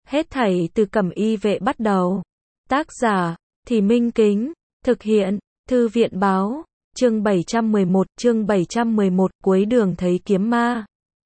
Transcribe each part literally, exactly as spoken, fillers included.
Hết thảy từ Cẩm Y Vệ bắt đầu. Tác giả, Thì Minh Kính. Thực hiện, Thư viện Báo. Chương bảy trăm mười một, chương bảy trăm mười một, cuối đường thấy kiếm ma.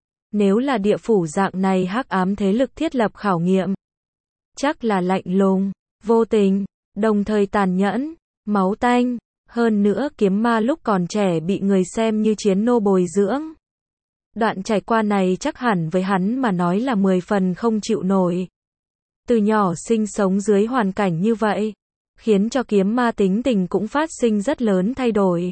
Nếu là địa phủ dạng này hắc ám thế lực thiết lập khảo nghiệm, chắc là lạnh lùng, vô tình, đồng thời tàn nhẫn, máu tanh. Hơn nữa kiếm ma lúc còn trẻ bị người xem như chiến nô bồi dưỡng. Đoạn trải qua này chắc hẳn với hắn mà nói là mười phần không chịu nổi. Từ nhỏ sinh sống dưới hoàn cảnh như vậy, khiến cho kiếm ma tính tình cũng phát sinh rất lớn thay đổi.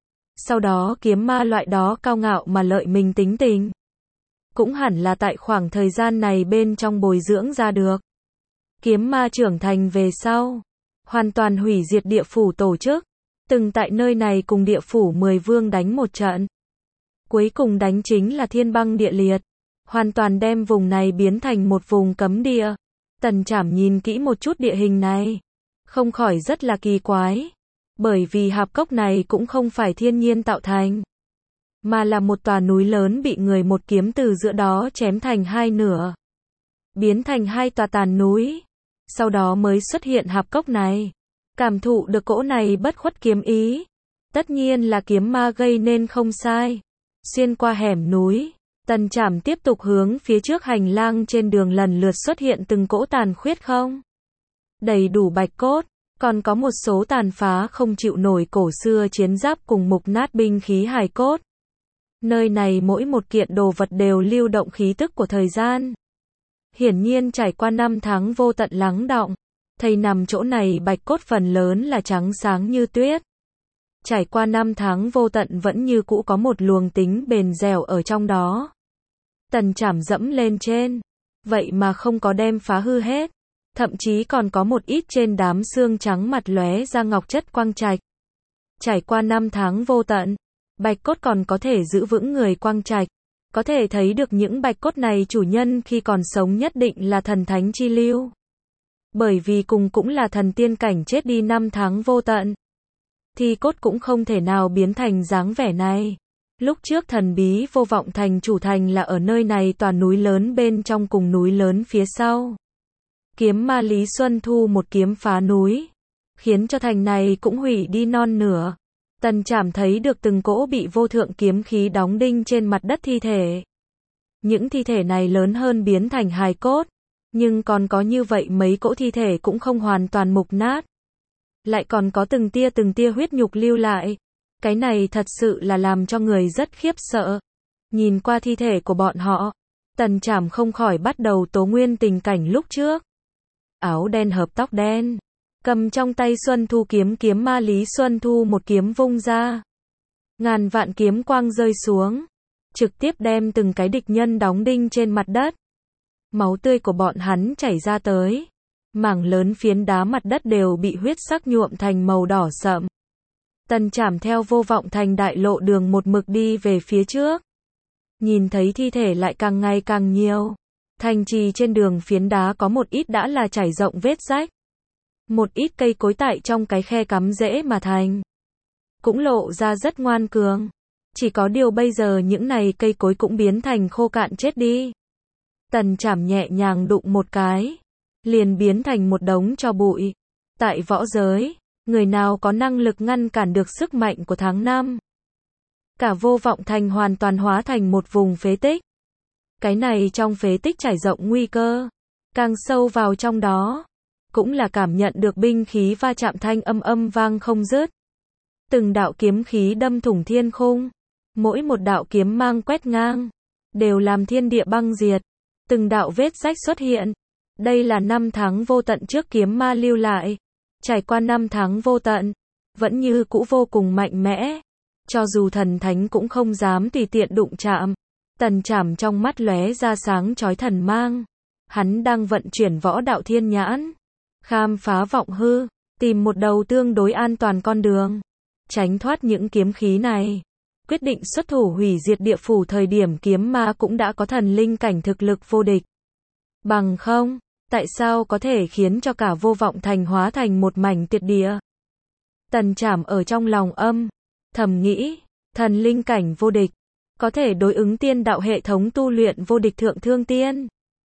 Sau đó kiếm ma loại đó cao ngạo mà lợi mình tính tình, cũng hẳn là tại khoảng thời gian này bên trong bồi dưỡng ra được. Kiếm ma trưởng thành về sau, hoàn toàn hủy diệt địa phủ tổ chức, từng tại nơi này cùng địa phủ mười vương đánh một trận. Cuối cùng đánh chính là thiên băng địa liệt, hoàn toàn đem vùng này biến thành một vùng cấm địa. Tần Trảm nhìn kỹ một chút địa hình này, không khỏi rất là kỳ quái, bởi vì hạp cốc này cũng không phải thiên nhiên tạo thành, mà là một tòa núi lớn bị người một kiếm từ giữa đó chém thành hai nửa, biến thành hai tòa tàn núi, sau đó mới xuất hiện hạp cốc này. Cảm thụ được cỗ này bất khuất kiếm ý, tất nhiên là kiếm ma gây nên không sai. Xuyên qua hẻm núi, Tần Trảm tiếp tục hướng phía trước hành lang, trên đường lần lượt xuất hiện từng cỗ tàn khuyết không đầy đủ bạch cốt, còn có một số tàn phá không chịu nổi cổ xưa chiến giáp cùng mục nát binh khí hài cốt. Nơi này mỗi một kiện đồ vật đều lưu động khí tức của thời gian. Hiển nhiên trải qua năm tháng vô tận lắng đọng, thây nằm chỗ này bạch cốt phần lớn là trắng sáng như tuyết. Trải qua năm tháng vô tận vẫn như cũ có một luồng tính bền dẻo ở trong đó. Tần Trảm dẫm lên trên, vậy mà không có đem phá hư hết, thậm chí còn có một ít trên đám xương trắng mặt lóe ra ngọc chất quang trạch. Trải qua năm tháng vô tận, bạch cốt còn có thể giữ vững người quang trạch, có thể thấy được những bạch cốt này chủ nhân khi còn sống nhất định là thần thánh chi lưu. Bởi vì cùng cũng là thần tiên cảnh chết đi năm tháng vô tận, thì cốt cũng không thể nào biến thành dáng vẻ này. Lúc trước thần bí vô vọng thành chủ thành là ở nơi này tòa núi lớn bên trong cùng núi lớn phía sau. Kiếm ma Lý Xuân Thu một kiếm phá núi, khiến cho thành này cũng hủy đi non nửa. Tần Trảm thấy được từng cỗ bị vô thượng kiếm khí đóng đinh trên mặt đất thi thể. Những thi thể này lớn hơn biến thành hài cốt, nhưng còn có như vậy mấy cỗ thi thể cũng không hoàn toàn mục nát. Lại còn có từng tia từng tia huyết nhục lưu lại. Cái này thật sự là làm cho người rất khiếp sợ. Nhìn qua thi thể của bọn họ, Tần Trảm không khỏi bắt đầu tố nguyên tình cảnh lúc trước. Áo đen hợp tóc đen, cầm trong tay Xuân Thu kiếm, kiếm ma Lý Xuân Thu một kiếm vung ra. Ngàn vạn kiếm quang rơi xuống, trực tiếp đem từng cái địch nhân đóng đinh trên mặt đất. Máu tươi của bọn hắn chảy ra tới, mảng lớn phiến đá mặt đất đều bị huyết sắc nhuộm thành màu đỏ sậm. Tần Trảm theo vô vọng thành đại lộ đường một mực đi về phía trước. Nhìn thấy thi thể lại càng ngày càng nhiều. Thành trì trên đường phiến đá có một ít đã là trải rộng vết rách. Một ít cây cối tại trong cái khe cắm rễ mà thành, cũng lộ ra rất ngoan cường. Chỉ có điều bây giờ những này cây cối cũng biến thành khô cạn chết đi. Tần Trảm nhẹ nhàng đụng một cái, liền biến thành một đống tro bụi. Tại võ giới, người nào có năng lực ngăn cản được sức mạnh của tháng năm? Cả vô vọng thành hoàn toàn hóa thành một vùng phế tích. Cái này trong phế tích trải rộng nguy cơ. Càng sâu vào trong đó, cũng là cảm nhận được binh khí va chạm thanh âm âm vang không dứt. Từng đạo kiếm khí đâm thủng thiên khung. Mỗi một đạo kiếm mang quét ngang, đều làm thiên địa băng diệt. Từng đạo vết rách xuất hiện. Đây là năm tháng vô tận trước kiếm ma lưu lại. Trải qua năm tháng vô tận, vẫn như cũ vô cùng mạnh mẽ. Cho dù thần thánh cũng không dám tùy tiện đụng chạm. Tần Trảm trong mắt lóe ra sáng chói thần mang. Hắn đang vận chuyển võ đạo thiên nhãn, khám phá vọng hư, tìm một đầu tương đối an toàn con đường, tránh thoát những kiếm khí này. Quyết định xuất thủ hủy diệt địa phủ thời điểm kiếm ma cũng đã có thần linh cảnh thực lực vô địch. Bằng không, tại sao có thể khiến cho cả vô vọng thành hóa thành một mảnh tiệt địa? Tần Trảm ở trong lòng âm thầm nghĩ, thần linh cảnh vô địch, có thể đối ứng tiên đạo hệ thống tu luyện vô địch thượng thương tiên.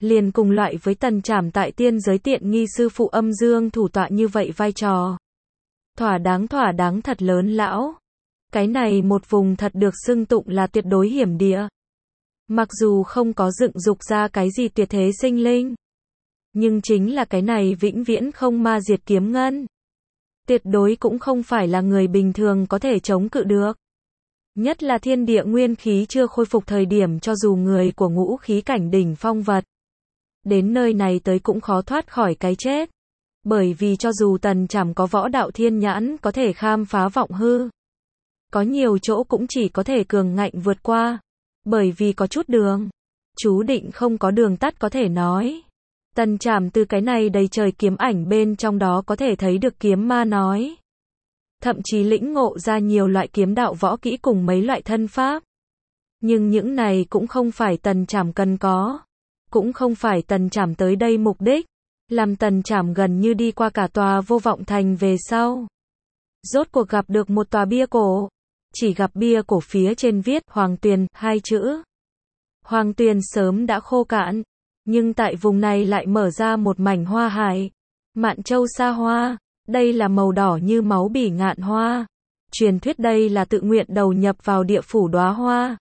liền cùng loại với Tần Trảm tại tiên giới tiện nghi sư phụ âm dương thủ tọa như vậy vai trò. Thỏa đáng thỏa đáng thật lớn lão. Cái này một vùng thật được xưng tụng là tuyệt đối hiểm địa. Mặc dù không có dựng dục ra cái gì tuyệt thế sinh linh, nhưng chính là cái này vĩnh viễn không ma diệt kiếm ngân. Tuyệt đối cũng không phải là người bình thường có thể chống cự được. Nhất là thiên địa nguyên khí chưa khôi phục thời điểm, cho dù người của ngũ khí cảnh đỉnh phong vật đến nơi này tới cũng khó thoát khỏi cái chết. Bởi vì cho dù Tần Trảm có võ đạo thiên nhãn có thể khám phá vọng hư, có nhiều chỗ cũng chỉ có thể cường ngạnh vượt qua. Bởi vì có chút đường, chú định không có đường tắt có thể nói. Tần Trảm từ cái này đầy trời kiếm ảnh bên trong đó có thể thấy được kiếm ma nói. Thậm chí lĩnh ngộ ra nhiều loại kiếm đạo võ kỹ cùng mấy loại thân pháp. Nhưng những này cũng không phải Tần Trảm cần có. Cũng không phải Tần Trảm tới đây mục đích. Làm Tần Trảm gần như đi qua cả tòa Vô Vọng Thành về sau. Rốt cuộc gặp được một tòa bia cổ. Chỉ gặp bia cổ phía trên viết Hoàng Tuyền hai chữ. Hoàng Tuyền sớm đã khô cạn. Nhưng tại vùng này lại mở ra một mảnh hoa hải. Mạn Châu Sa Hoa. Đây là màu đỏ như máu bỉ ngạn hoa. Truyền thuyết đây là tự nguyện đầu nhập vào địa phủ đóa hoa.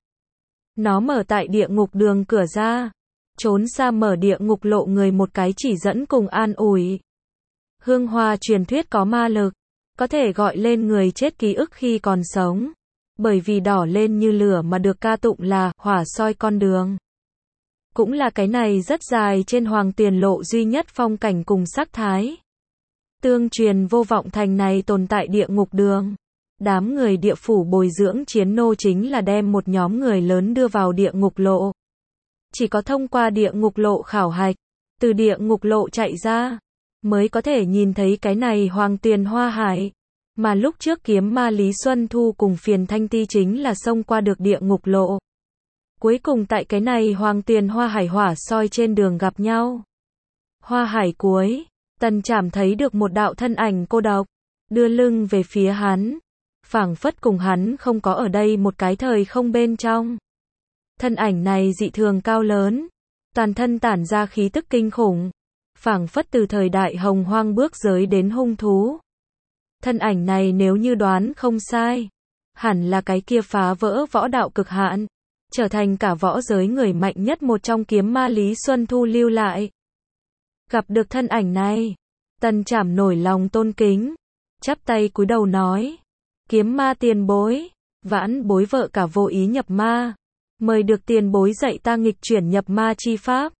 Nó mở tại địa ngục đường cửa ra. Trốn xa mở địa ngục lộ người một cái chỉ dẫn cùng an ủi. Hương hoa truyền thuyết có ma lực. Có thể gọi lên người chết ký ức khi còn sống. Bởi vì đỏ lên như lửa mà được ca tụng là hỏa soi con đường. Cũng là cái này rất dài trên Hoàng Tuyền lộ duy nhất phong cảnh cùng sắc thái. Tương truyền Vô Vọng Thành này tồn tại địa ngục đường. Đám người địa phủ bồi dưỡng chiến nô chính là đem một nhóm người lớn đưa vào địa ngục lộ. Chỉ có thông qua địa ngục lộ khảo hạch, từ địa ngục lộ chạy ra, mới có thể nhìn thấy cái này Hoàng Tuyền hoa hải. Mà lúc trước kiếm ma Lý Xuân Thu cùng Phiền Thanh Ti chính là xông qua được địa ngục lộ. Cuối cùng tại cái này Hoàng Tuyền hoa hải hỏa soi trên đường gặp nhau. Hoa hải cuối, Tần Trảm thấy được một đạo thân ảnh cô độc, đưa lưng về phía hắn. Phảng phất cùng hắn không có ở đây một cái thời không bên trong. Thân ảnh này dị thường cao lớn, toàn thân tản ra khí tức kinh khủng. Phảng phất từ thời đại hồng hoang bước giới đến hung thú. Thân ảnh này nếu như đoán không sai, hẳn là cái kia phá vỡ võ đạo cực hạn, trở thành cả võ giới người mạnh nhất một trong kiếm ma Lý Xuân Thu lưu lại. Gặp được thân ảnh này, Tần Trảm nổi lòng tôn kính, chắp tay cúi đầu nói: Kiếm ma tiền bối, vãn bối vợ cả vô ý nhập ma, mời được tiền bối dạy ta nghịch chuyển nhập ma chi pháp.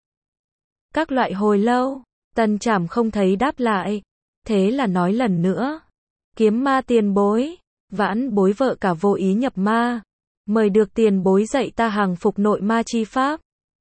Các loại hồi lâu, Tần Trảm không thấy đáp lại, thế là nói lần nữa: Kiếm ma tiền bối, vãn bối vợ cả vô ý nhập ma, mời được tiền bối dạy ta hàng phục nội ma chi pháp.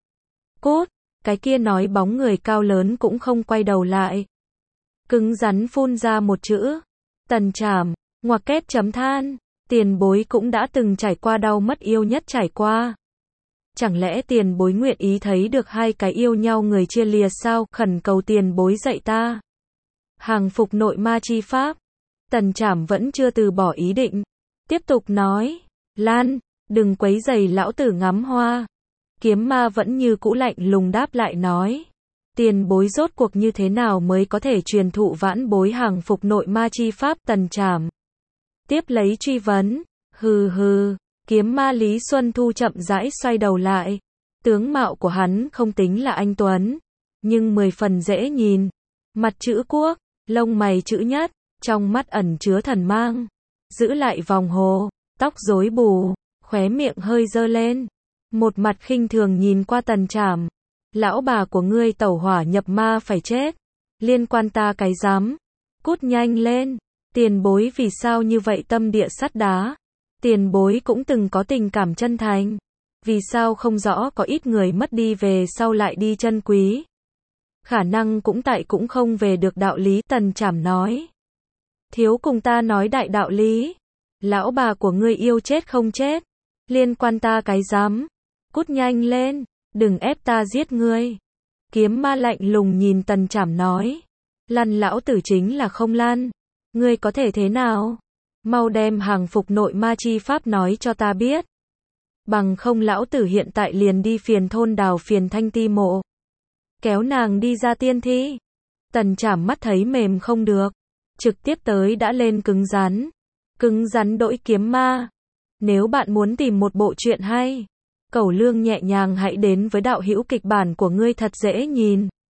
Cốt, cái kia nói bóng người cao lớn cũng không quay đầu lại. Cứng rắn phun ra một chữ. Tần Trảm, ngoặc kép chấm than, tiền bối cũng đã từng trải qua đau mất yêu nhất trải qua. Chẳng lẽ tiền bối nguyện ý thấy được hai cái yêu nhau người chia lìa sao? Khẩn cầu tiền bối dạy ta hàng phục nội ma chi pháp. Tần Trảm vẫn chưa từ bỏ ý định, tiếp tục nói: Lan, đừng quấy rầy lão tử ngắm hoa. Kiếm ma vẫn như cũ lạnh lùng đáp lại nói: Tiền bối rốt cuộc như thế nào mới có thể truyền thụ vãn bối hàng phục nội ma chi pháp? Tần Trảm tiếp lấy truy vấn. Hừ hừ. Kiếm ma Lý Xuân Thu chậm rãi xoay đầu lại. Tướng mạo của hắn không tính là anh tuấn, nhưng mười phần dễ nhìn. Mặt chữ quốc, lông mày chữ nhất, trong mắt ẩn chứa thần mang. Giữ lại vòng hồ, tóc rối bù, khóe miệng hơi dơ lên. Một mặt khinh thường nhìn qua Tần Trảm. Lão bà của ngươi tẩu hỏa nhập ma phải chết. Liên quan ta cái dám. Cút nhanh lên. Tiền bối vì sao như vậy tâm địa sắt đá? Tiền bối cũng từng có tình cảm chân thành. Vì sao không rõ có ít người mất đi về sau lại đi chân quý? Khả năng cũng tại cũng không về được đạo lý. Tần Trảm nói: Thiếu cùng ta nói đại đạo lý. Lão bà của ngươi yêu chết không chết. Liên quan ta cái dám. Cút nhanh lên. Đừng ép ta giết ngươi. Kiếm ma lạnh lùng nhìn Tần Trảm nói: Lăn lão tử chính là không lăn. Ngươi có thể thế nào? Mau đem hàng phục nội ma chi pháp nói cho ta biết. Bằng không lão tử hiện tại liền đi Phiền thôn đào Phiền Thanh Ti mộ. kéo nàng đi ra tiên thi. Tần Trảm mắt thấy mềm không được, trực tiếp tới đã lên cứng rắn. Cứng rắn đỗi kiếm ma. Nếu bạn muốn tìm một bộ truyện hay, Cẩu Lương nhẹ nhàng hãy đến với đạo hữu kịch bản của ngươi thật dễ nhìn.